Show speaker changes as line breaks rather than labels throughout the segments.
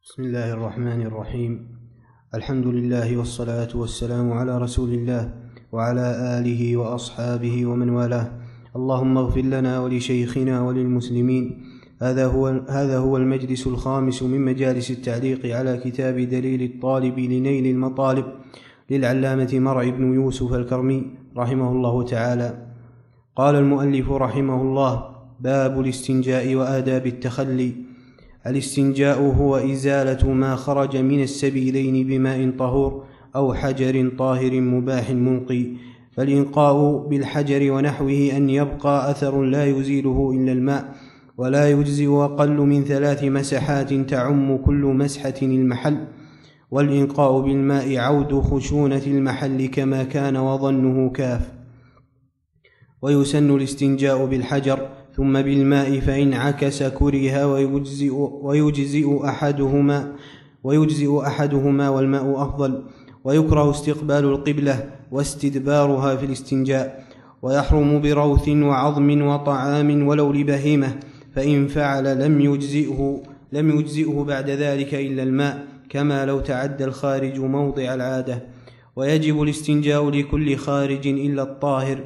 بسم الله الرحمن الرحيم. الحمد لله والصلاة والسلام على رسول الله وعلى آله وأصحابه ومن والاه. اللهم اغفر لنا ولشيخنا وللمسلمين. هذا هو المجلس الخامس من مجالس التعليق على كتاب دليل الطالب لنيل المطالب للعلامة مرع بن يوسف الكرمي رحمه الله تعالى. قال المؤلف رحمه الله: باب الاستنجاء وآداب التخلي. الاستنجاء هو إزالة ما خرج من السبيلين بماء طهور أو حجر طاهر مباح منقي، فالإنقاء بالحجر ونحوه أن يبقى أثر لا يزيله إلا الماء، ولا يجزئ أقل من 3 مسحات تعم كل مسحة المحل، والإنقاء بالماء عود خشونة المحل كما كان وظنه كاف. ويسن الاستنجاء بالحجر ثم بالماء، فإن عكس كره ويجزئ أحدهما والماء أفضل. ويكره استقبال القبلة واستدبارها في الاستنجاء، ويحرم بروث وعظم وطعام ولو لبهيمة، فإن فعل لم يجزئه بعد ذلك إلا الماء، كما لو تعدى الخارج موضع العادة. ويجب الاستنجاء لكل خارج إلا الطاهر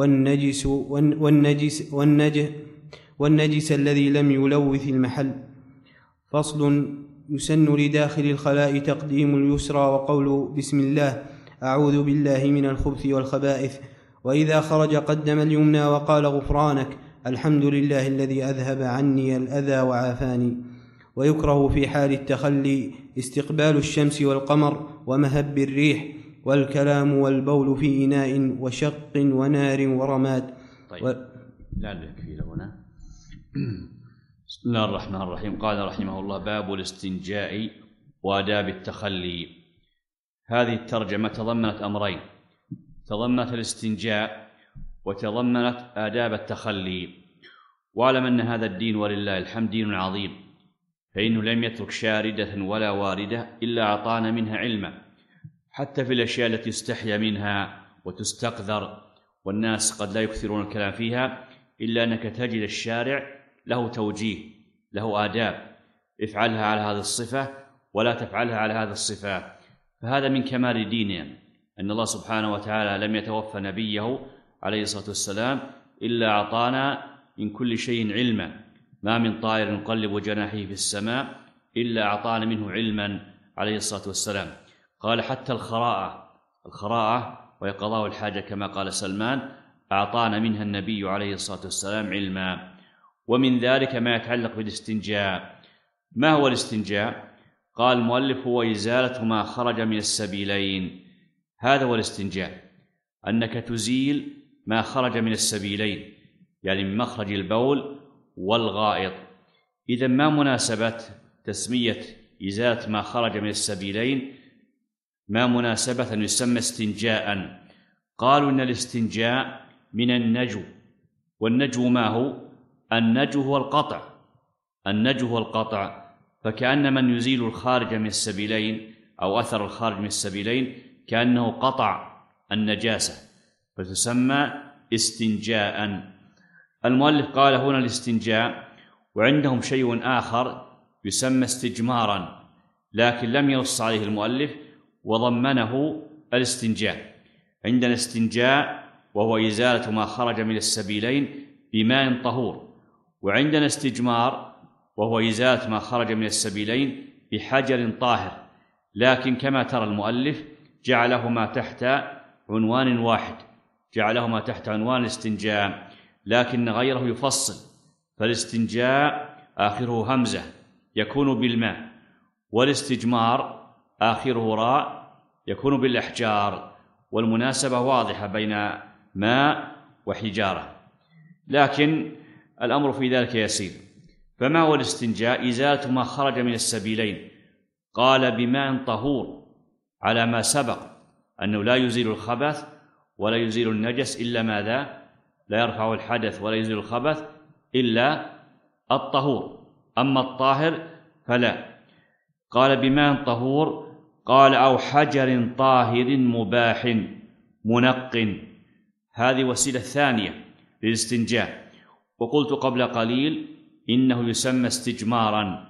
والنجس الذي لم يلوث المحل. فصل: يسن لداخل الخلاء تقديم اليسرى وقول بسم الله أعوذ بالله من الخبث والخبائث، وإذا خرج قدم اليمنى وقال غفرانك الحمد لله الذي أذهب عني الأذى وعافاني. ويكره في حال التخلي استقبال الشمس والقمر ومهب الريح والكلام والبول في إناء وشق ونار ورماد.
طيب لعلك في هنا. بسم الله الرحمن الرحيم. قال رحمه الله: باب الاستنجاء وآداب التخلي. هذه الترجمة تضمنت أمرين: تضمنت الاستنجاء وتضمنت آداب التخلي. واعلم أن هذا الدين ولله الحمد دين عظيم، فإنه لم يترك شاردة ولا واردة إلا أعطانا منها علما، حتى في الأشياء التي يستحيا منها وتستقذر والناس قد لا يكثرون الكلام فيها، إلا أنك تجد الشارع له توجيه، له آداب: افعلها على هذه الصفة ولا تفعلها على هذه الصفة. فهذا من كمال ديننا، أن الله سبحانه وتعالى لم يتوفى نبيه عليه الصلاة والسلام إلا أعطانا من كل شيء علما. ما من طائر يقلب جناحيه في السماء إلا أعطانا منه علما عليه الصلاة والسلام. قال حتى الخراءة وهي قضاء الحاجة كما قال سلمان أعطانا منها النبي عليه الصلاة والسلام علما. ومن ذلك ما يتعلق بالاستنجاء. ما هو الاستنجاء؟ قال المؤلف: هو إزالة ما خرج من السبيلين. هذا هو الاستنجاء، أنك تزيل ما خرج من السبيلين، يعني من مخرج البول والغائط. إذا ما مناسبة تسمية إزالة ما خرج من السبيلين؟ ما مناسبة أن يسمى استنجاء؟ قالوا إن الاستنجاء من النجو. والنجو ما هو؟ النجو هو القطع. فكأن من يزيل الخارج من السبيلين أو أثر الخارج من السبيلين كأنه قطع النجاسة، فتسمى استنجاء. المؤلف قال هنا الاستنجاء، وعندهم شيء آخر يسمى استجمارا، لكن لم ينص عليه المؤلف وضمنه الاستنجاء. عندنا استنجاء وهو إزالة ما خرج من السبيلين بماء طهور، وعندنا استجمار وهو إزالة ما خرج من السبيلين بحجر طاهر، لكن كما ترى المؤلف جعلهما تحت عنوان واحد، جعلهما تحت عنوان الاستنجاء، لكن غيره يفصل. فالاستنجاء آخره همزة يكون بالماء، والاستجمار آخره راء يكون بالأحجار، والمناسبة واضحة بين ماء وحجارة، لكن الأمر في ذلك يسير. فما هو الاستنجاء؟ إزالة ما خرج من السبيلين. قال بماء طهور، على ما سبق أنه لا يزيل الخبث ولا يزيل النجس إلا ماذا؟ لا يرفع الحدث ولا يزيل الخبث إلا الطهور، أما الطاهر فلا. قال بماء طهور. قال أو حجر طاهر مباح منق. هذه وسيلة ثانية للاستنجاء. وقلت قبل قليل إنه يسمى استجمارا،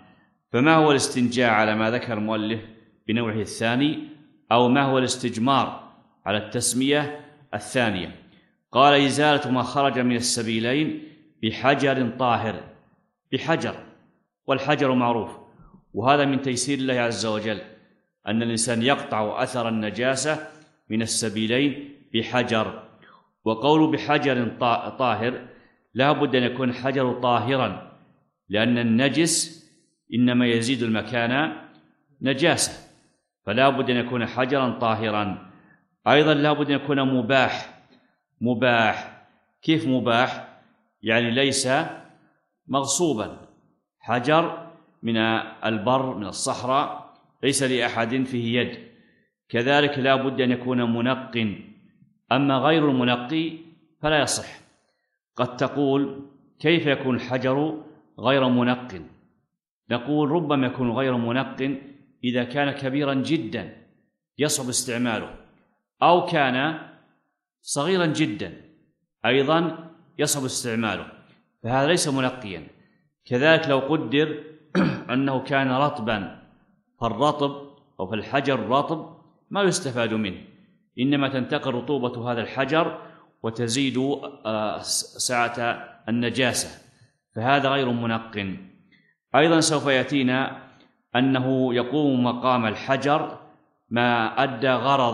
فما هو الاستنجاء على ما ذكر المؤلف بنوعه الثاني، أو ما هو الاستجمار على التسمية الثانية؟ قال: إزالة ما خرج من السبيلين بحجر طاهر. بحجر، والحجر معروف، وهذا من تيسير الله عز وجل أن الإنسان يقطع أثر النجاسة من السبيلين بحجر. وقول بحجر طاهر لا بد أن يكون الحجر طاهرا، لأن النجس إنما يزيد المكان نجاسة، فلا بد أن يكون حجرا طاهرا. أيضا لا بد أن يكون مباح. كيف مباح؟ يعني ليس مغصوبا. حجر من البر، من الصحراء، ليس لأحد فيه يد. كذلك لا بد أن يكون منق، أما غير المنقي فلا يصح. قد تقول: كيف يكون الحجر غير منق؟ نقول: ربما يكون غير منق إذا كان كبيرا جدا يصعب استعماله، أو كان صغيرا جدا أيضا يصعب استعماله، فهذا ليس منقيا. كذلك لو قدر أنه كان رطبا، فالرطب أو في الحجر الرطب ما يستفاد منه، إنما تنتقل رطوبة هذا الحجر وتزيد سعة النجاسة، فهذا غير منق. أيضا سوف يأتينا أنه يقوم مقام الحجر ما أدى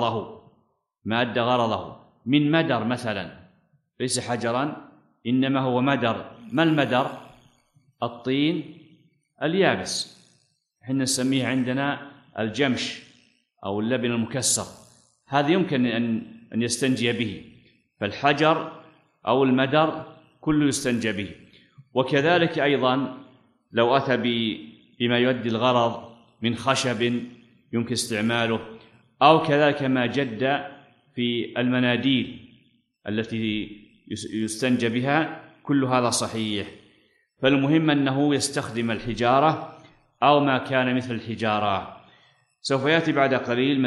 غرضه من مدر مثلا، ليس حجرا إنما هو مدر. ما المدر؟ الطين اليابس، حين نسميه عندنا الجمش أو اللبن المكسر، هذا يمكن أن يستنجي به، فالحجر أو المدر كله يستنجى به. وكذلك أيضا لو أتى بما يؤدي الغرض من خشب يمكن استعماله، أو كذلك ما جد في المناديل التي يستنجى بها، كل هذا صحيح. فالمهم أنه يستخدم الحجارة أو ما كان مثل الحجارة. سوف يأتي بعد قليل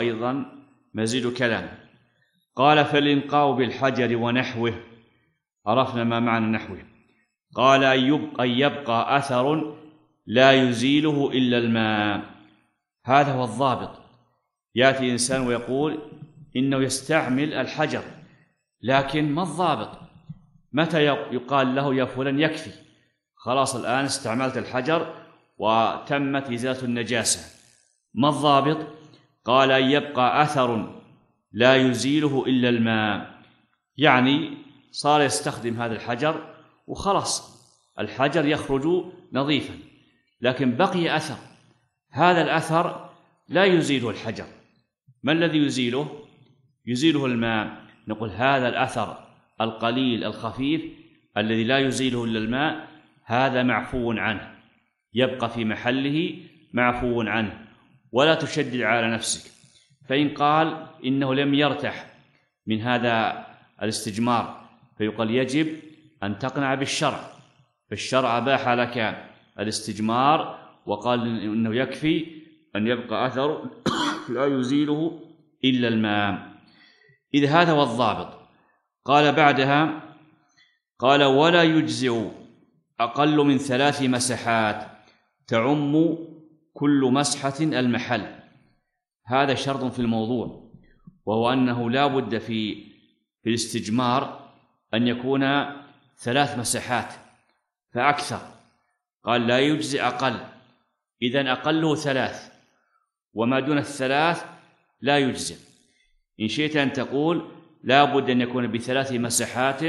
مزيد كلام. قال: فالإنقاء بالحجر ونحوه. عرفنا ما معنى نحوه. قال: أن يبقى أثر لا يزيله إلا الماء. هذا هو الضابط. يأتي إنسان ويقول إنه يستعمل الحجر، لكن ما الضابط؟ متى يقال له: يا فلان يكفي، خلاص الآن استعملت الحجر وتمت إزالة النجاسة؟ ما الضابط؟ قال: أن يبقى أثر لا يزيله إلا الماء، يعني صار يستخدم هذا الحجر وخلاص الحجر يخرج نظيفا، لكن بقي أثر، هذا الأثر لا يزيله الحجر. ما الذي يزيله؟ يزيله الماء. نقول: هذا الأثر القليل الخفيف الذي لا يزيله إلا الماء، هذا معفو عنه، يبقى في محله معفو عنه، ولا تشدد على نفسك. فإن قال إنه لم يرتاح من هذا الاستجمار، فيقال يجب أن تقنع بالشرع، فالشرع أباح لك الاستجمار وقال إنه يكفي أن يبقى أثر لا يزيله إلا الماء. إذ هذا هو الضابط. قال بعدها: قال: ولا يجزئ أقل من 3 مسحات تعم كل مسحة المحل. هذا شرط في الموضوع، وهو أنه لا بد في الاستجمار أن يكون 3 مسحات فأكثر. قال: لا يجزئ أقل، إذن أقله 3، وما دون 3 لا يجزئ. إن شئت أن تقول لا بد أن يكون ب3 مسحات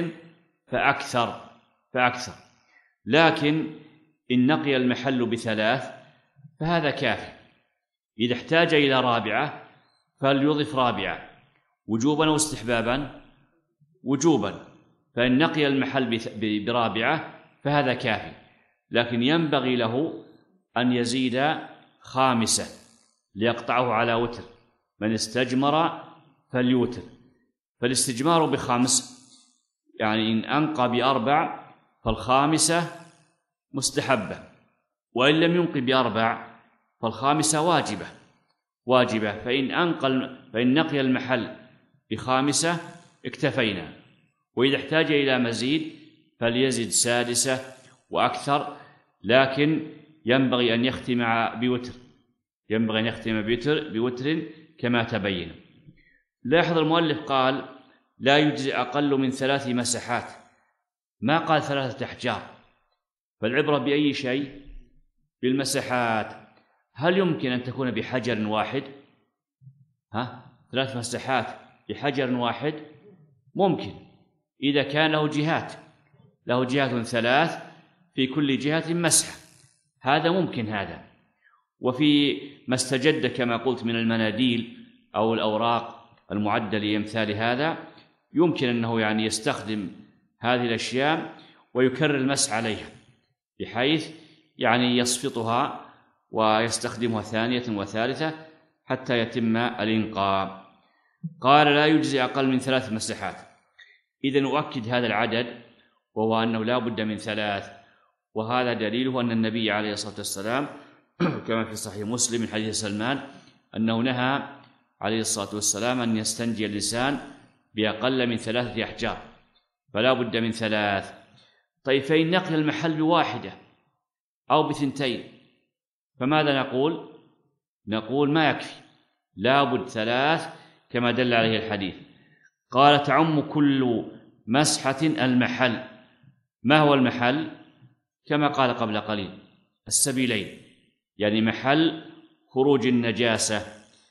فأكثر، لكن إن نقي المحل ب3 فهذا كافي. إذا احتاج إلى 4 فليضف 4، وجوبا واستحبابا؟ وجوبا. فإن نقي المحل ب4 فهذا كافي، لكن ينبغي له أن يزيد 5 ليقطعه على وتر. من استجمر فليوتر. فالاستجمار ب5، يعني إن أنقى ب4 فال5 مستحبة، وإن لم ينقي ب4 فال5 واجبة. فإن نقي المحل ب5 اكتفينا، وإذا احتاج إلى مزيد فليزد 6 وأكثر، لكن ينبغي أن يختم بوتر، ينبغي أن يختم بوتر كما تبين. لاحظ المؤلف قال لا يجزي أقل من 3 مسحات، ما قال 3 أحجار، فالعبرة بأي شيء؟ بالمسحات. هل يمكن أن تكون بحجر واحد؟ 3 مسحات بحجر واحد ممكن، إذا كان له جهات 3 في كل جهة مسحة، هذا ممكن هذا. وفي ما استجد كما قلت من المناديل أو الأوراق المعدة لأمثال هذا، يمكن أنه يعني يستخدم هذه الأشياء ويكرر المسح عليها، بحيث يعني يصفطها ويستخدمها ثانية وثالثة حتى يتم الإنقاء. قال لا يجزي أقل من 3 مسحات. إذن أؤكد هذا العدد، وهو أنه لا بد من 3، وهذا دليله أن النبي عليه الصلاة والسلام كما في صحيح مسلم من حديث سلمان أنه نهى عليه الصلاة والسلام أن يستنجي اللسان بأقل من 3 أحجار، فلا بد من 3. طيب فإن نقل المحل ب1 أو ب2 فماذا نقول؟ نقول ما يكفي، لا بد 3 كما دل عليه الحديث. قال تعم كل مسحة المحل. ما هو المحل؟ كما قال قبل قليل السبيلين، يعني محل خروج النجاسة.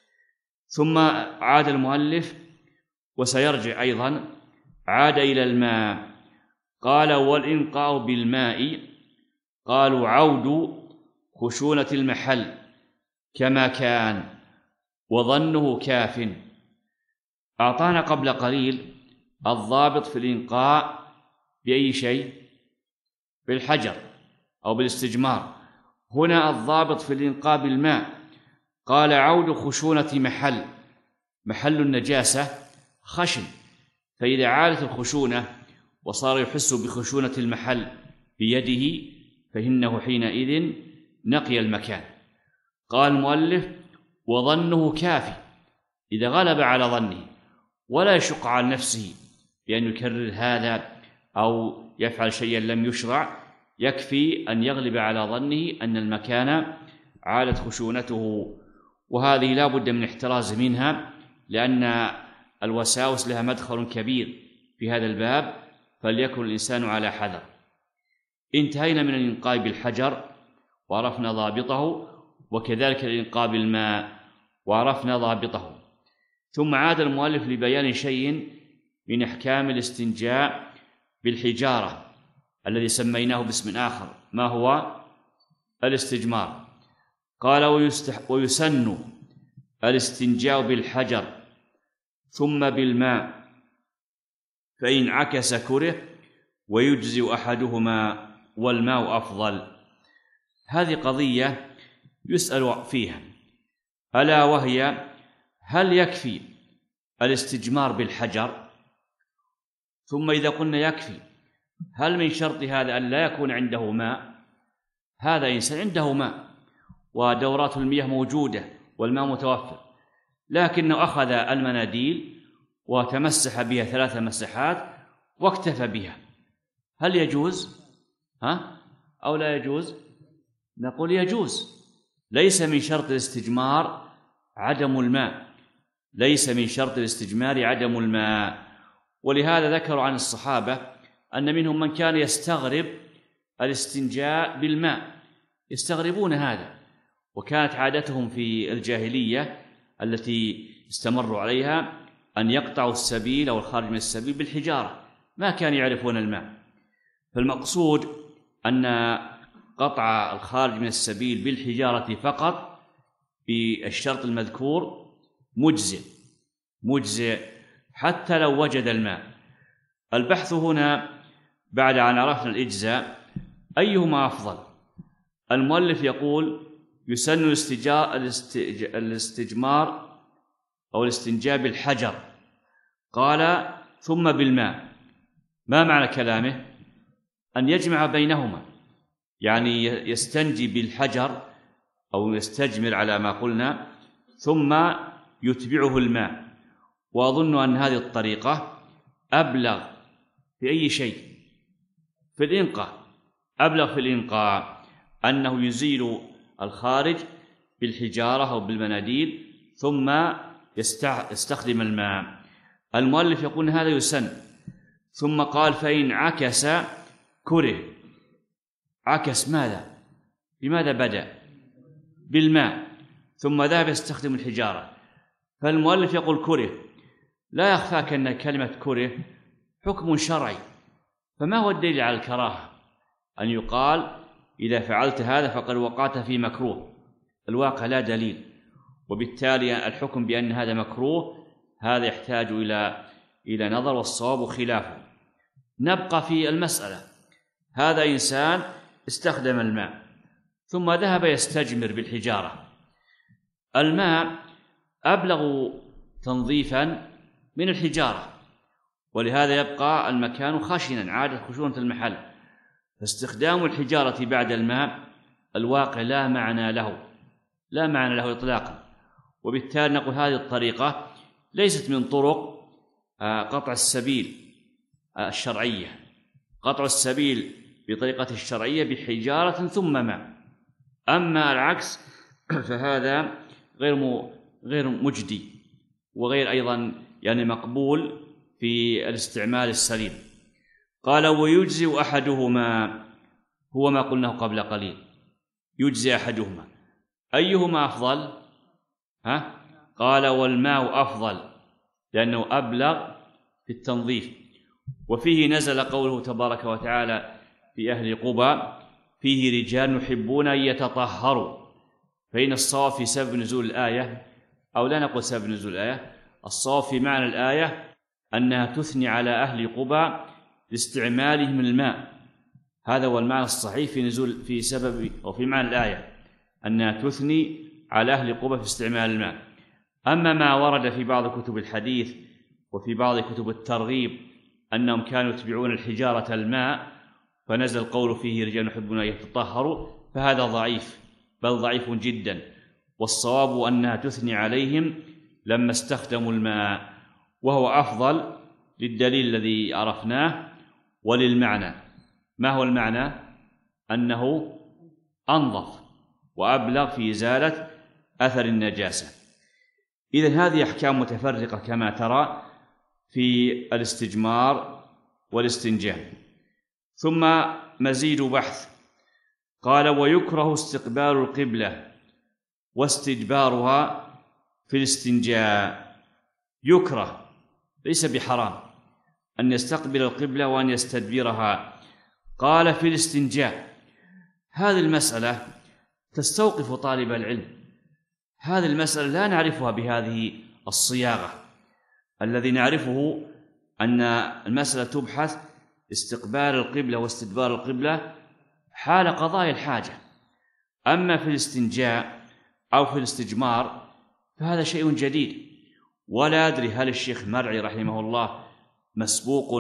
ثم عاد المؤلف وسيرجع أيضا، عاد إلى الماء. قال والإنقاء بالماء، قالوا عود خشونة المحل كما كان وظنه كاف. أعطانا قبل قليل الضابط في الإنقاء بأي شيء؟ بالحجر أو بالاستجمار. هنا الضابط في الإنقاء بالماء، قال عود خشونة محل النجاسة خشن، فإذا عادت الخشونة وصار يحس بخشونة المحل بيده فإنه حينئذ نقي المكان. قال المؤلف وظنه كافي، إذا غلب على ظنه ولا يشق على نفسه بأن يكرر هذا أو يفعل شيئا لم يشرع، يكفي أن يغلب على ظنه أن المكان عالت خشونته. وهذه لا بد من احتراز منها، لأن الوساوس لها مدخل كبير في هذا الباب، فليكن الإنسان على حذر. انتهينا من الإنقاء بالحجر وعرفنا ضابطه، وكذلك الإنقاء بالماء وعرفنا ضابطه. ثم عاد المؤلف لبيان شيء من أحكام الاستنجاء بالحجارة الذي سميناه باسم آخر. ما هو؟ الاستجمار. قال ويسن الاستنجاء بالحجر ثم بالماء، فإن عكس كره، ويجزئ أحدهما والماء أفضل. هذه قضية يسأل فيها، ألا وهي هل يكفي الاستجمار بالحجر؟ ثم إذا قلنا يكفي، هل من شرط هذا أن لا يكون عنده ماء؟ هذا إنسان عنده ماء ودورات المياه موجودة والماء متوفر، لكنه أخذ المناديل وتمسح بها 3 مسحات واكتفى بها، هل يجوز؟ أو لا يجوز؟ نقول يجوز. ليس من شرط الاستجمار عدم الماء، ليس من شرط الاستجمار عدم الماء. ولهذا ذكروا عن الصحابة أن منهم من كان يستغرب الاستنجاء بالماء، يستغربون هذا، وكانت عادتهم في الجاهلية التي استمروا عليها أن يقطعوا السبيل أو الخارج من السبيل بالحجارة، ما كانوا يعرفون الماء. فالمقصود أن قطع الخارج من السبيل بالحجارة فقط بالشرط المذكور مجزئ حتى لو وجد الماء. البحث هنا بعد أن عرفنا الإجزاء أيهما أفضل. المؤلف يقول يسن الاستجمار أو الاستنجاء بالحجر، قال ثم بالماء. ما معنى كلامه؟ أن يجمع بينهما، يعني يستنجي بالحجر أو يستجمر على ما قلنا ثم يتبعه الماء. وأظن أن هذه الطريقة أبلغ في أي شيء، في الإنقاء، أبلغ في الإنقاء. أنه يزيل الخارج بالحجارة أو بالمناديل ثم يستخدم الماء. المؤلف يقول هذا يسن، ثم قال فإن عكس كره. عكس ماذا؟ بماذا بدأ؟ بالماء، ثم ذهب يستخدم الحجارة. فالمؤلف يقول كره. لا يخفاك أن كلمة كره حكم شرعي، فما هو الدليل على الكراهة؟ أن يقال إذا فعلت هذا فقد وقعت في مكروه. الواقع لا دليل، وبالتالي الحكم بأن هذا مكروه هذا يحتاج إلى نظر، والصواب خلافه. نبقى في المسألة. هذا إنسان استخدم الماء ثم ذهب يستجمر بالحجارة. الماء أبلغ تنظيفا من الحجارة، ولهذا يبقى المكان خشنا، عادة خشونة المحل. فاستخدام الحجارة بعد الماء الواقع لا معنى له إطلاقا. وبالتالي نقول هذه الطريقة ليست من طرق قطع السبيل الشرعية. قطع السبيل بطريقة الشرعية بحجارة ثم ماء. أما العكس فهذا غير مجدي، وغير أيضا مقبول في الاستعمال السليم. قال ويجزئ أحدهما، هو ما قلناه قبل قليل، يجزئ أحدهما. أيهما أفضل؟ قال والماء أفضل لأنه أبلغ في التنظيف. وفيه نزل قوله تبارك وتعالى في أهل قبى فيه رجال يحبون أن يتطهروا. فإن الصواب في سبب نزول الآية، أو لا نقول سبب نزول الآية، الصواب في معنى الآية أنها تثني على أهل قبى لاستعمالهم الماء. هذا هو المعنى الصحيح في سبب أو في معنى الآية، أنها تثني على أهل قبى في استعمال الماء. أما ما ورد في بعض كتب الحديث وفي بعض كتب الترغيب أنهم كانوا يتبعون الحجارة الماء فنزل القول فيه رجال يحبون أن يتطهروا، فهذا ضعيف، بل ضعيف جدا. والصواب أنها تثني عليهم لما استخدموا الماء، وهو أفضل للدليل الذي عرفناه وللمعنى. ما هو المعنى؟ أنه أنظف وأبلغ في إزالة أثر النجاسة. إذن هذه أحكام متفرقة كما ترى في الاستجمار والاستنجاء. ثم مزيد بحث. قال ويكره استقبال القبلة واستدبارها في الاستنجاء. يكره، ليس بحرام أن يستقبل القبلة وأن يستدبرها. قال في الاستنجاء. هذه المسألة تستوقف طالب العلم. هذه المسألة لا نعرفها بهذه الصياغة. الذي نعرفه أن المسألة تبحث استقبال القبلة واستدبار القبلة حال قضاء الحاجة. أما في الاستنجاء أو في الاستجمار فهذا شيء جديد، ولا أدري هل الشيخ مرعي رحمه الله مسبوق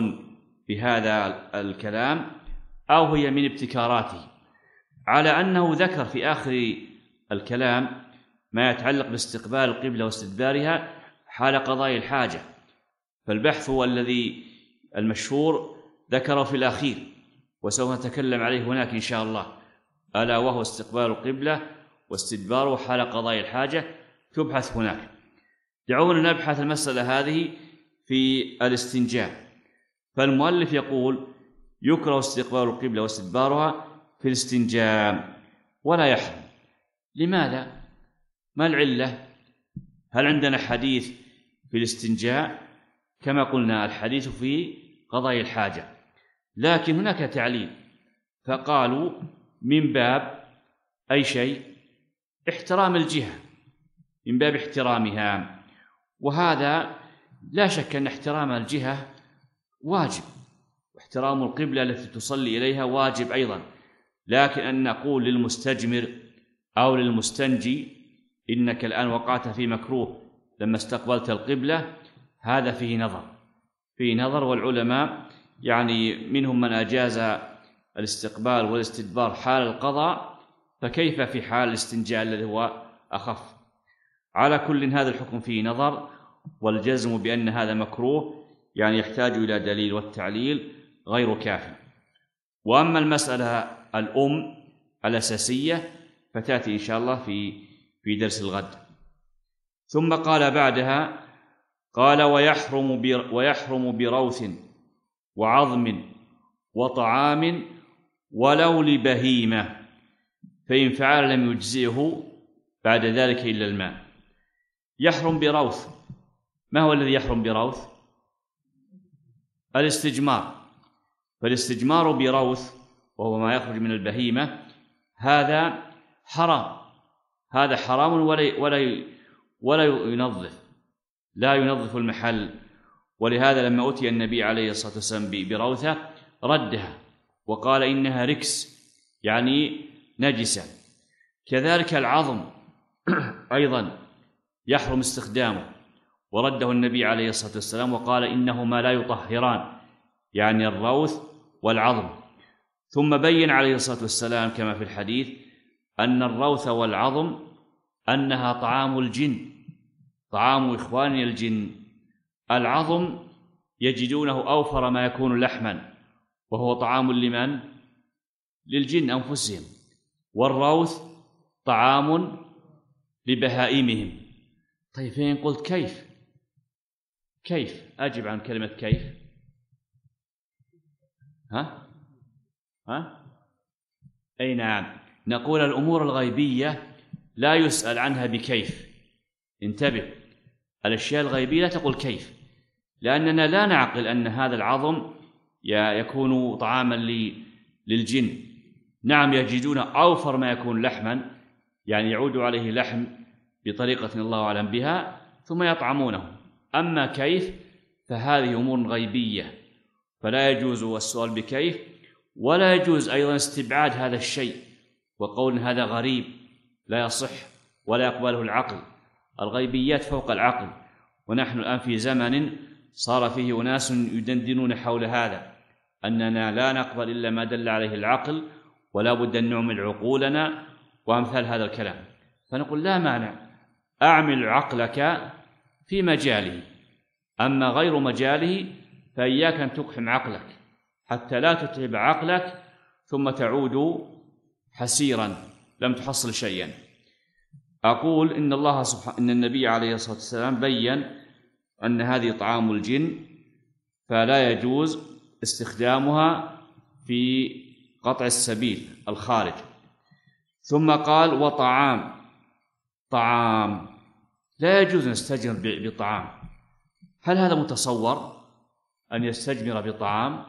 بهذا الكلام أو هي من ابتكاراته، على أنه ذكر في آخر الكلام ما يتعلق باستقبال القبلة واستدبارها حال قضاء الحاجة. فالبحث هو الذي المشهور ذكره في الأخير، وسوف نتكلم عليه هناك إن شاء الله، ألا وهو استقبال القبلة واستدباره حال قضاء الحاجة، تبحث هناك. دعونا نبحث المسألة هذه في الاستنجاء. فالمؤلف يقول يكره استقبال القبلة واستدبارها في الاستنجاء ولا يحرم. لماذا؟ ما العلة؟ هل عندنا حديث في الاستنجاء؟ كما قلنا الحديث في قضاء الحاجة، لكن هناك تعليل، فقالوا من باب أي شيء؟ احترام الجهة، من باب احترامها. وهذا لا شك أن احترام الجهة واجب، واحترام القبلة التي تصلي إليها واجب أيضا. لكن أن نقول للمستجمر أو للمستنجي إنك الآن وقعت في مكروه لما استقبلت القبلة، هذا فيه نظر. والعلماء منهم من أجاز الاستقبال والاستدبار حال القضاء، فكيف في حال الاستنجاء الذي هو أخف؟ على كل هذا الحكم فيه نظر، والجزم بأن هذا مكروه يحتاج إلى دليل، والتعليل غير كافي. وأما المسألة الأساسية، فتأتي إن شاء الله في درس الغد. ثم قال بعدها، قال ويحرم بروث وعظم وطعام ولو لبهيمة، فإن فعل لم يجزئه بعد ذلك إلا الماء. يحرم بروث. ما هو الذي يحرم بروث؟ الاستجمار. فالاستجمار بروث وهو ما يخرج من البهيمة هذا حرام، هذا حرام ولا ينظف، لا ينظف المحل. ولهذا لما أتي النبي عليه الصلاة والسلام بروثة ردها وقال إنها ركس، يعني نجسة. كذلك العظم أيضا يحرم استخدامه، ورده النبي عليه الصلاة والسلام وقال إنهما لا يطهران، يعني الروث والعظم. ثم بين عليه الصلاة والسلام كما في الحديث أن الروث والعظم أنها طعام الجن، طعام إخواننا الجن. العظم يجدونه أوفر ما يكون لحما، وهو طعام لمن؟ للجن أنفسهم. والروث طعام لبهائمهم. طيب فين قلت كيف أجب عن كلمة كيف؟ أي نعم، نقول الأمور الغيبية لا يسأل عنها بكيف. انتبه، الأشياء الغيبية لا تقول كيف، لأننا لا نعقل أن هذا العظم يكون طعاما للجن. نعم يجدون أوفر ما يكون لحما، يعني يعود عليه لحم بطريقة الله أعلم بها ثم يطعمونه. أما كيف فهذه أمور غيبية، فلا يجوز السؤال بكيف، ولا يجوز أيضا استبعاد هذا الشيء وقول هذا غريب لا يصح ولا يقبله العقل. الغيبيات فوق العقل، ونحن الآن في زمن صار فيه أناس يدندنون حول هذا، أننا لا نقبل إلا ما دل عليه العقل، ولا بد أن نعمل عقولنا وأمثال هذا الكلام. فنقول لا مانع، أعمل عقلك في مجاله، أما غير مجاله فإياك أن تقحم عقلك حتى لا تتعب عقلك ثم تعود حسيرا لم تحصل شيئا. أقول إن النبي عليه الصلاة والسلام بيّن أن هذه طعام الجن، فلا يجوز استخدامها في قطع السبيل الخارج. ثم قال طعام لا يجوز أن يستجمر بطعام. هل هذا متصور أن يستجمر بطعام؟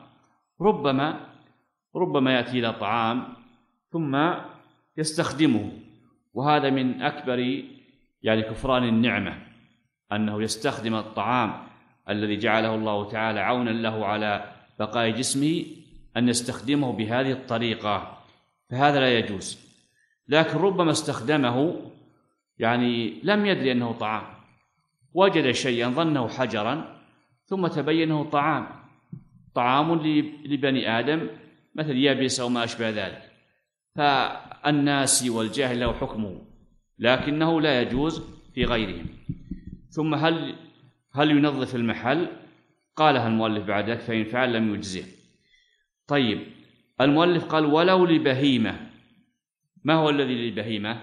ربما يأتي إلى طعام ثم يستخدمه، وهذا من أكبر كفران النعمة، أنه يستخدم الطعام الذي جعله الله تعالى عونا له على بقاء جسمه، أن يستخدمه بهذه الطريقة، فهذا لا يجوز. لكن ربما استخدمه لم يدري أنه طعام، وجد شيئا ظنه حجرا ثم تبين أنه طعام لبني آدم مثل يابس أو ما أشبه ذلك. فالناس والجاهل له حكمه، لكنه لا يجوز في غيرهم. ثم هل ينظف المحل؟ قالها المؤلف بعد ذلك فإن فعل لم يجزه. طيب، المؤلف قال ولو لبهيمة. ما هو الذي للبهيمة؟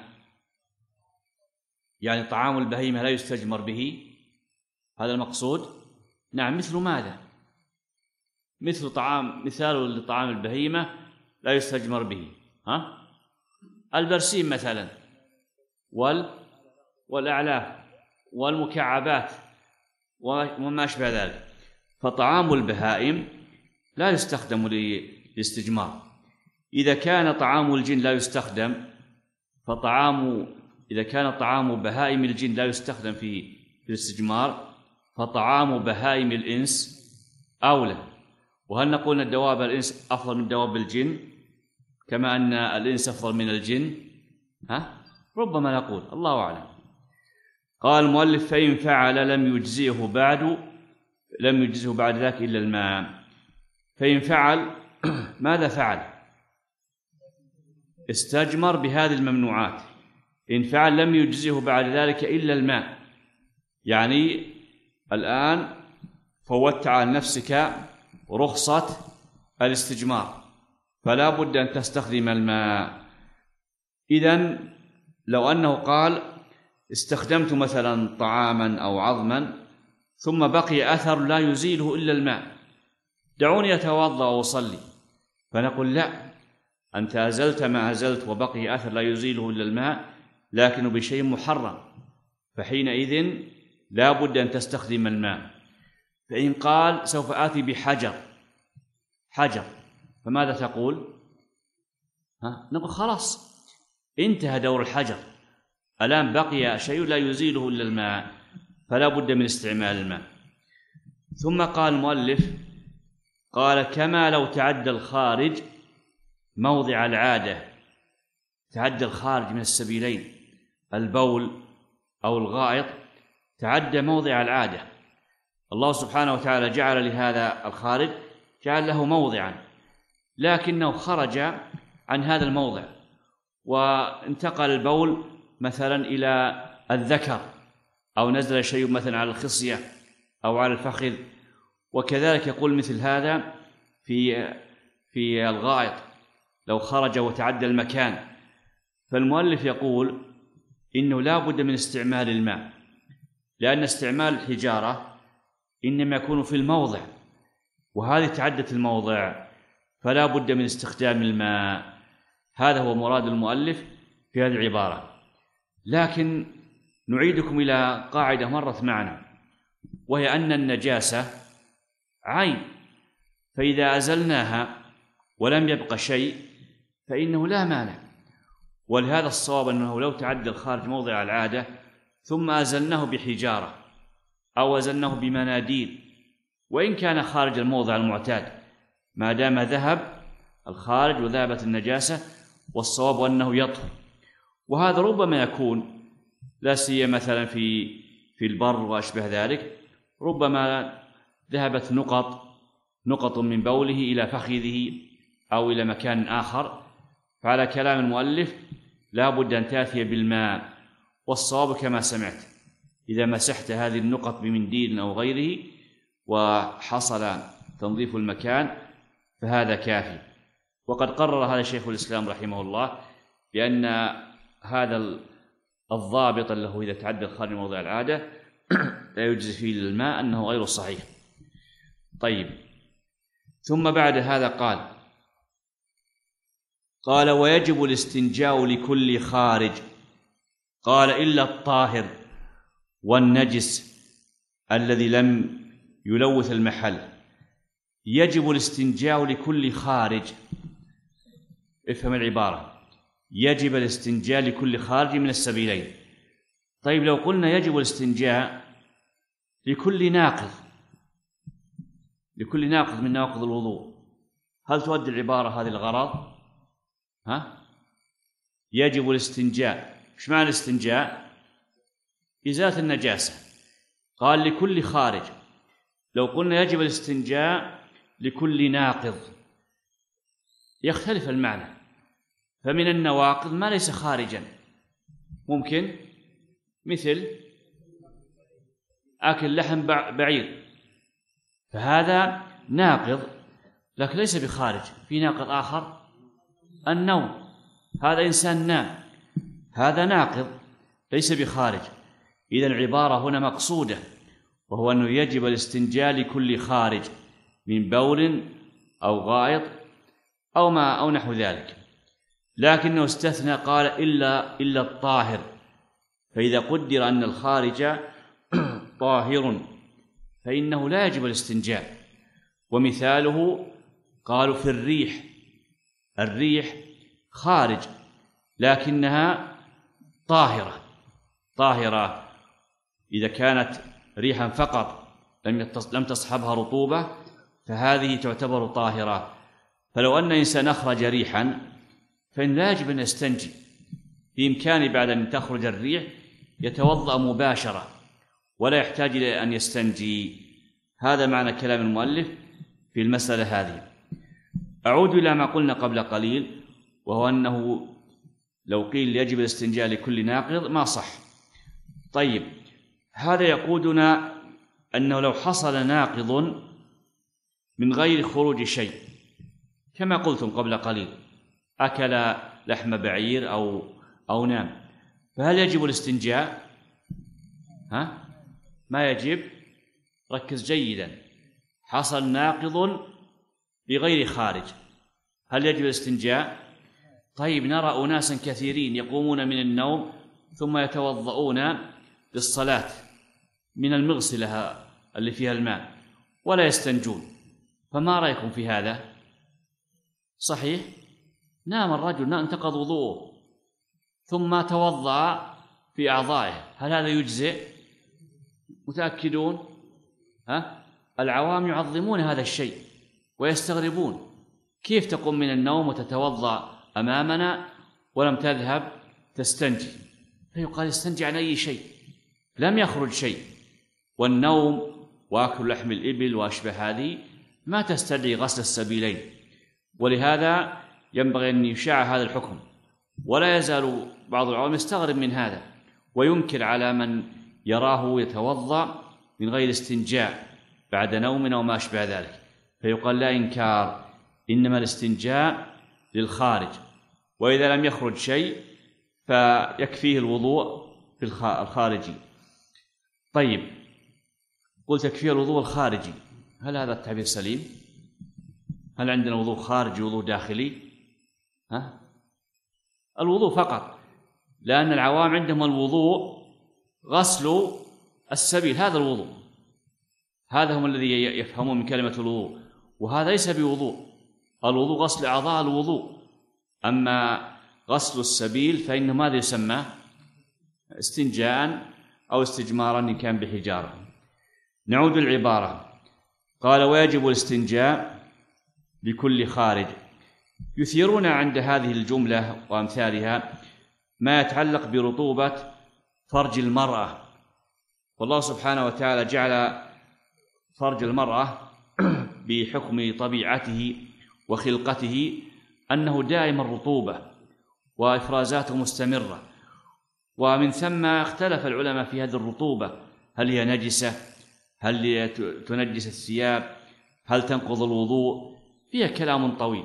طعام البهيمة لا يستجمر به، هذا المقصود؟ نعم. مثل ماذا؟ مثال لطعام البهيمة لا يستجمر به، البرسيم مثلا، والأعلاف والمكعبات وما أشبه ذلك. فطعام البهائم لا يستخدم للاستجمار. إذا كان طعام الجن لا يستخدم، إذا كان طعام بهائم الجن لا يستخدم في الاستجمار، فطعام بهائم الإنس أولى. وهل نقول أن دواب الإنس أفضل من دواب الجن كما أن الإنس أفضل من الجن؟ ربما نقول، الله أعلم. قال المؤلف فإن فعل لم يجزئه بعد ذلك إلا الماء. فإن فعل ماذا فعل؟ استجمر بهذه الممنوعات. إن فعل لم يجزئه بعد ذلك إلا الماء، الآن فوت على نفسك رخصة الاستجمار، فلا بد أن تستخدم الماء. إذن لو أنه قال استخدمت مثلا طعاما أو عظما ثم بقي أثر لا يزيله إلا الماء، دعوني أتوضأ وأصلي، فنقول لا، أنت أزلت ما أزلت وبقي أثر لا يزيله إلا الماء لكنه بشيء محرم، فحينئذ لا بد أن تستخدم الماء. فإن قال سوف آتي بحجر فماذا تقول؟ نقول خلاص انتهى دور الحجر، الآن بقي شيء لا يزيله إلا الماء، فلا بد من استعمال الماء. ثم قال المؤلف قال كما لو تعدى الخارج موضع العادة، تعدى الخارج من السبيلين البول أو الغائط، تعدى موضع العادة، الله سبحانه وتعالى جعل لهذا الخارج جعل له موضعا، لكنه خرج عن هذا الموضع وانتقل البول مثلا إلى الذكر أو نزل شيء مثلا على الخصية أو على الفخذ، وكذلك يقول مثل هذا في الغائط لو خرج وتعدى المكان. فالمؤلف يقول إنه لا بد من استعمال الماء، لأن استعمال الحجارة إنما يكون في الموضع، وهذه تعدت الموضع فلا بد من استخدام الماء. هذا هو مراد المؤلف في هذه العبارة. لكن نعيدكم إلى قاعدة مرت معنا، وهي أن النجاسة عين، فإذا أزلناها ولم يبق شيء فإنه لا مانع، ولهذا الصواب أنه لو تعدى الخارج موضع العادة ثم أزلناه بحجارة أو أزلناه بمناديل وإن كان خارج الموضع المعتاد، ما دام ذهب الخارج وذهبت النجاسة، والصواب أنه يطهر. وهذا ربما يكون لا سيما مثلا في البر وأشبه ذلك، ربما ذهبت نقط من بوله إلى فخذه أو إلى مكان آخر، فعلى كلام المؤلف لا بد أن تأتي بالماء. والصواب كما سمعت، إذا مسحت هذه النقط بمنديل أو غيره وحصل تنظيف المكان فهذا كافي. وقد قرر هذا شيخ الإسلام رحمه الله بأن هذا الضابط له إذا تعدى الخارج من موضع العادة لا يجزي فيه الماء أنه غير صحيح. طيب، ثم بعد هذا قال ويجب الاستنجاء لكل خارج، قال إلا الطاهر والنجس الذي لم يلوث المحل. يجب الاستنجاء لكل خارج، افهم العبارة، يجب الاستنجاء لكل خارج من السبيلين. طيب لو قلنا يجب الاستنجاء لكل ناقض من نواقض الوضوء، هل تؤدي العبارة هذه الغرض؟ يجب الاستنجاء، ايش معنى الاستنجاء؟ إزالة النجاسة. قال لكل خارج. لو قلنا يجب الاستنجاء لكل ناقض يختلف المعنى، فمن النواقض ما ليس خارجا، ممكن مثل أكل لحم بعير، فهذا ناقض لكن ليس بخارج. في ناقض آخر النوم، هذا إنسان نام، هذا ناقض ليس بخارج. إذن العبارة هنا مقصودة، وهو أنه يجب الاستنجاء لكل خارج من بول أو غائط أو نحو ذلك، لكنه استثنى قال إلا الطاهر، فإذا قدر أن الخارج طاهر فإنه لا يجب الاستنجاء. ومثاله قالوا في الريح خارج لكنها طاهرة إذا كانت ريحا فقط لم تصحبها رطوبة فهذه تعتبر طاهرة. فلو أن إنسان أخرج ريحا فإن لا يجب أن يستنجي، بإمكانه بعد أن تخرج الريح يتوضأ مباشرة ولا يحتاج إلى أن يستنجي. هذا معنى كلام المؤلف في المسألة هذه. أعود إلى ما قلنا قبل قليل، وهو أنه لو قيل يجب الاستنجاء لكل ناقض ما صح. طيب، هذا يقودنا أنه لو حصل ناقض من غير خروج شيء، كما قلتم قبل قليل، أكل لحم بعير أو نام. فهل يجب الاستنجاء؟ ما يجب. ركز جيدا. حصل ناقض بغير خارج، هل يجب الاستنجاء؟ طيب، نرى أناسا كثيرين يقومون من النوم ثم يتوضؤون للصلاة من المغسلة اللي فيها الماء ولا يستنجون، فما رأيكم في هذا؟ صحيح، نام الرجل، انتقض وضوءه ثم توضأ في أعضائه، هل هذا يجزئ؟ متأكدون؟ العوام يعظمون هذا الشيء ويستغربون، كيف تقوم من النوم وتتوضأ أمامنا ولم تذهب تستنجي؟ فيقال استنجي عن أي شيء، لم يخرج شيء، والنوم وأكل لحم الإبل وأشبه هذه ما تستدعي غسل السبيلين، ولهذا ينبغي أن يشاع هذا الحكم. ولا يزال بعض العلماء يستغرب من هذا وينكر على من يراه يتوضأ من غير استنجاء بعد نوم أو ما أشبه ذلك، فيقال لا إنكار، إنما الاستنجاء للخارج، وإذا لم يخرج شيء فيكفيه الوضوء في الخارجي. طيب، قلت يكفيه الوضوء الخارجي، هل هذا التعبير سليم؟ هل عندنا وضوء خارجي ووضوء داخلي؟ الوضوء فقط، لأن العوام عندهم الوضوء غسل السبيل، هذا الوضوء، هذا هم الذي يفهمون من كلمة الوضوء، وهذا ليس بوضوء. الوضوء غسل أعضاء الوضوء، أما غسل السبيل فإنه ماذا يسمى؟ استنجاء أو استجمارا إن كان بحجارة. نعود العبارة. قال ويجب الاستنجاء بكل خارج. يثيرون عند هذه الجملة وأمثالها ما يتعلق برطوبة فرج المرأة، والله سبحانه وتعالى جعل فرج المرأة بحكم طبيعته وخلقته أنه دائما رطوبة وإفرازاته مستمرة، ومن ثم اختلف العلماء في هذه الرطوبة، هل هي نجسة؟ هل هي تنجس الثياب؟ هل تنقض الوضوء؟ فيها كلام طويل،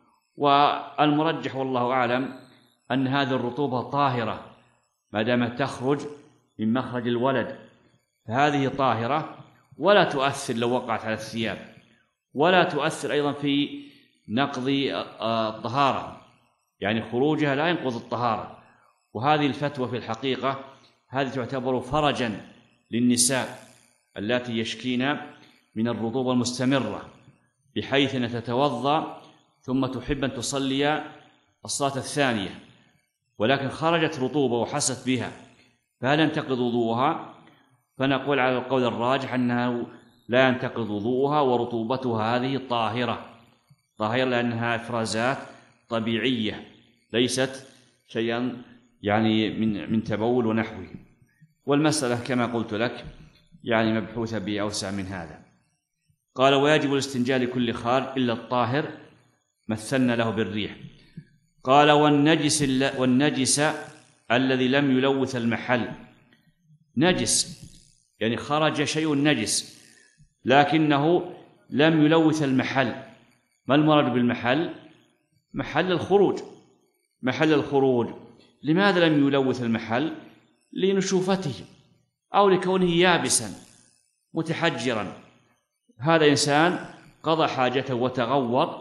والمرجح والله أعلم أن هذه الرطوبة طاهرة ما دامت تخرج من مخرج الولد، فهذه طاهرة ولا تؤثر لو وقعت على الثياب، ولا تؤثر أيضا في نقض الطهارة، يعني خروجها لا ينقض الطهارة. وهذه الفتوى في الحقيقة هذه تعتبر فرجا للنساء التي يشكين من الرطوبة المستمرة، بحيث أن تتوضأ ثم تحب أن تصلي الصلاة الثانية، ولكن خرجت رطوبة وحست بها، فهل ينتقض وضوءها؟ فنقول على القول الراجح أنه لا ينتقض وضوءها، ورطوبتها هذه طاهرة لأنها إفرازات طبيعية ليست شيئا يعني من تبول ونحوه. والمسألة كما قلت لك يعني مبحوثة بأوسع من هذا. قال ويجب الاستنجاء لكل خارج إلا الطاهر، مثلنا له بالريح. قال والنجس الذي لم يلوث المحل. نجس يعني خرج شيء نجس لكنه لم يلوث المحل. ما المراد بالمحل؟ محل الخروج. لماذا لم يلوث المحل؟ لنشوفته أو لكونه يابسا متحجرا. هذا إنسان قضى حاجته وتغوط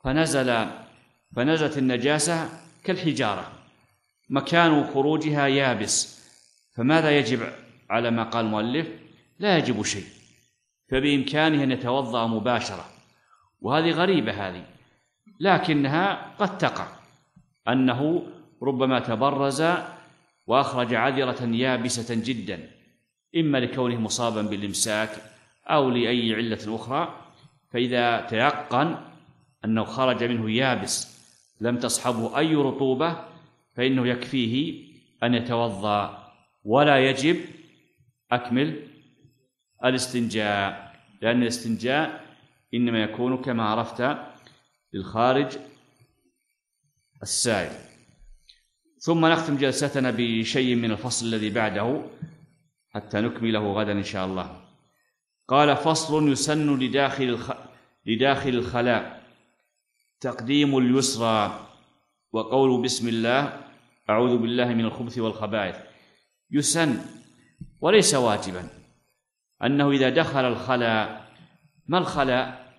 فنزلت النجاسة كالحجارة، مكان خروجها يابس، فماذا يجب على ما قال المؤلف؟ لا يجب شيء، فبإمكانه أن يتوضأ مباشرة. وهذه غريبة هذه، لكنها قد تقع، أنه ربما تبرز وأخرج عذرة يابسة جدا، إما لكونه مصابا بالإمساك أو لأي علة أخرى، فإذا تيقن أنه خرج منه يابس لم تصحبه أي رطوبة فإنه يكفيه أن يتوضأ، ولا يجب أكمل الاستنجاء، لأن الاستنجاء إنما يكون كما عرفت للخارج السائل. ثم نختم جلستنا بشيء من الفصل الذي بعده حتى نكمله غدا إن شاء الله. قال فصل يسن لداخل الخلاء تقديم اليسرى وقول بسم الله أعوذ بالله من الخبث والخبائث يسن وليس واجبا، أنه إذا دخل الخلاء، ما الخلاء؟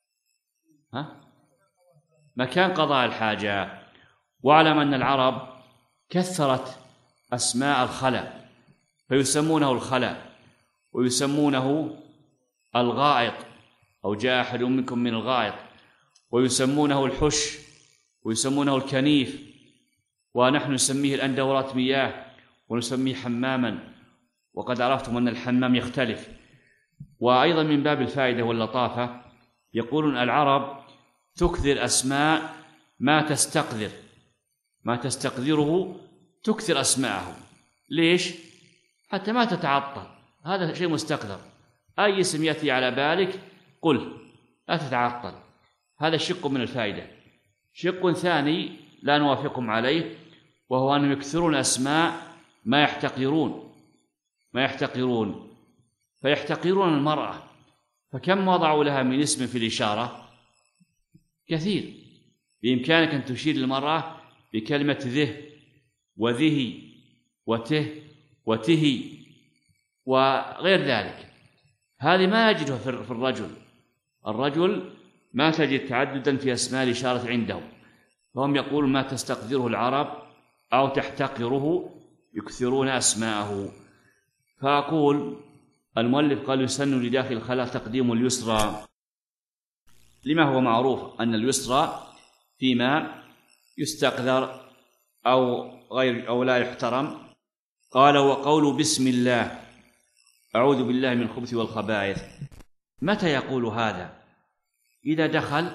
مكان قضاء الحاجة. واعلم أن العرب كثرت أسماء الخلاء، فيسمونه الخلاء ويسمونه الغائط، أو جاء أحد منكم من الغائط، ويسمونه الحش، ويسمونه الكنيف، ونحن نسميه الآن دورات مياه، ونسميه حماما، وقد عرفتم أن الحمام يختلف. وأيضا من باب الفائدة واللطافة يقولون العرب تكثر أسماء ما تستقذره تكثر أسماءه. ليش؟ حتى ما تتعطل، هذا شيء مستقذر، أي اسم يأتي على بالك قل، لا تتعطل. هذا شق من الفائدة. شق ثاني لا نوافقهم عليه، وهو أنهم يكثرون أسماء ما يحتقرون فيحتقرون المرأة، فكم وضعوا لها من اسم في الإشارة؟ كثير. بإمكانك أن تشير للمرأة بكلمة ذه وذه وته وته وغير ذلك. هذه ما يجدها في الرجل ما تجد تعددا في أسماء الإشارة عنده، فهم يقولون ما تستقدره العرب أو تحتقره يكثرون أسماءه. فأقول المؤلف قال يسن لداخل الخلاء تقديم اليسرى، لما هو معروف أن اليسرى فيما يستقذر أو لا يحترم. قال وقول بسم الله أعوذ بالله من الخبث والخبائث، متى يقول هذا؟ إذا دخل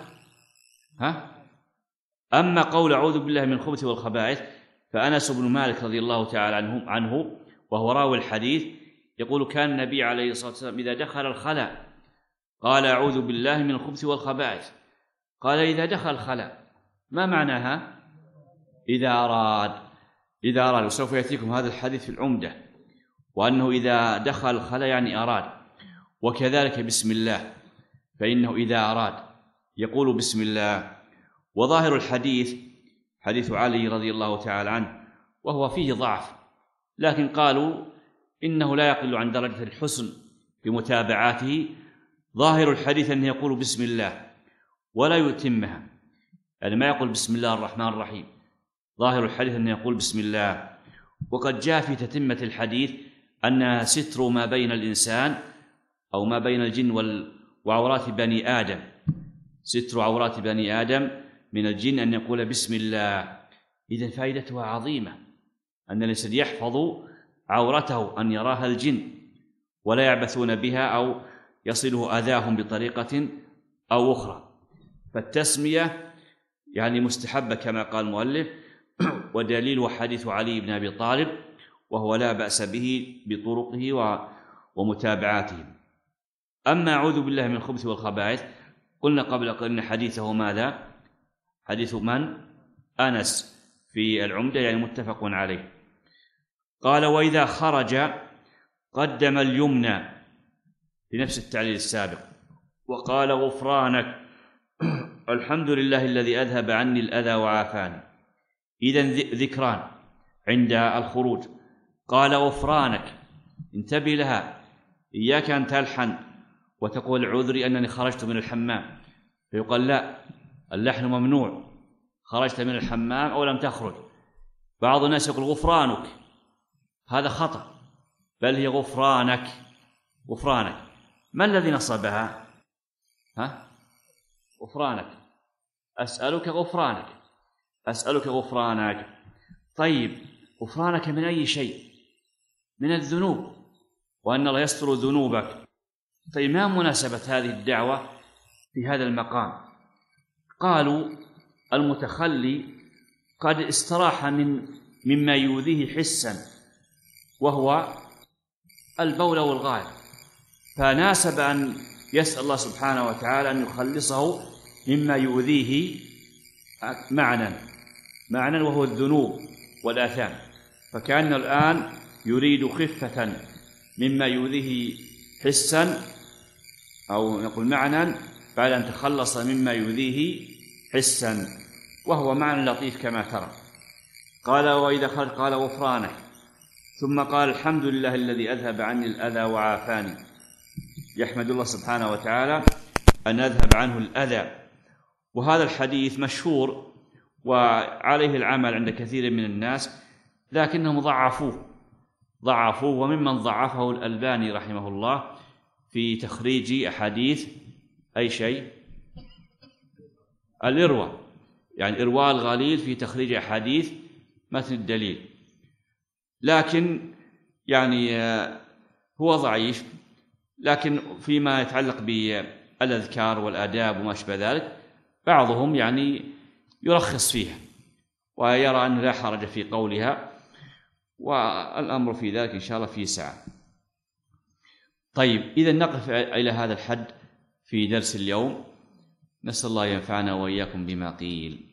أما قول أعوذ بالله من الخبث والخبائث فأنس بن مالك رضي الله تعالى عنه وهو راوي الحديث يقول كان النبي عليه الصلاة والسلام إذا دخل الخلاء قال أعوذ بالله من الخبث والخبائث. قال إذا دخل الخلاء، ما معناها؟ إذا أراد، وسوف يأتيكم هذا الحديث في العمدة، وأنه إذا دخل الخلاء يعني أراد. وكذلك بسم الله، فإنه إذا أراد يقول بسم الله. وظاهر الحديث حديث علي رضي الله تعالى عنه، وهو فيه ضعف، لكن قالوا إنه لا يقل عن درجة الحسن بمتابعاته. ظاهر الحديث أنه يقول بسم الله ولا يتمها، يعني ما يقول بسم الله الرحمن الرحيم، ظاهر الحديث أنه يقول بسم الله. وقد جاء في تتمة الحديث أن ستر ما بين الإنسان أو ما بين الجن وعورات بني آدم، ستر عورات بني آدم من الجن أن يقول بسم الله. إذن فائدتها عظيمة، أن الإنسان يحفظ عورته أن يراها الجن ولا يعبثون بها أو يصله أذاهم بطريقة أو أخرى. فالتسمية يعني مستحبة كما قال المؤلف، ودليل حديث علي بن أبي طالب، وهو لا بأس به بطرقه ومتابعاته. أما أعوذ بالله من الخبث والخبائث قلنا قبل قلنا حديثه ماذا؟ حديث من؟ أنس في العمدة، يعني متفق عليه. قال وإذا خرج قدم اليمنى بنفس التعليل السابق، وقال غفرانك الحمد لله الذي أذهب عني الأذى وعافاني. إذن ذكران عند الخروج. قال غفرانك، انتبه لها، إياك أن تلحن وتقول عذري أنني خرجت من الحمام، فيقال لا، اللحن ممنوع، خرجت من الحمام أو لم تخرج. بعض الناس يقول غفرانك، هذا خطأ، بل هي غفرانك. ما الذي نصبها؟ غفرانك، أسألك غفرانك. طيب غفرانك من أي شيء؟ من الذنوب، وأن الله يستر ذنوبك. طيب ما مناسبة هذه الدعوة في هذا المقام؟ قالوا المتخلي قد استراح مما يؤذيه حسا، وهو البول والغائط، فناسب أن يسأل الله سبحانه وتعالى أن يخلصه مما يؤذيه معنى وهو الذنوب والآثام. فكان الآن يريد خفة مما يؤذيه حسا، أو نقول معنى، بعد أن تخلص مما يؤذيه حسا. وهو معنى لطيف كما ترى. قال وإذا خرج قال غفرانك، ثم قال الحمد لله الذي أذهب عني الأذى وعافاني. يحمد الله سبحانه وتعالى أن أذهب عنه الأذى. وهذا الحديث مشهور وعليه العمل عند كثير من الناس، لكنهم ضعفوه، وممن ضعفه الألباني رحمه الله في تخريج أحاديث أي شيء الإرواء، يعني إرواء الغليل في تخريج أحاديث متن الدليل، لكن يعني هو ضعيف. لكن فيما يتعلق بالأذكار والآداب وما شابه ذلك بعضهم يعني يرخص فيها ويرى أن لا حرج في قولها، والأمر في ذلك إن شاء الله في سعة. طيب، إذا نقف إلى هذا الحد في درس اليوم. نسأل الله ينفعنا وإياكم بما قيل.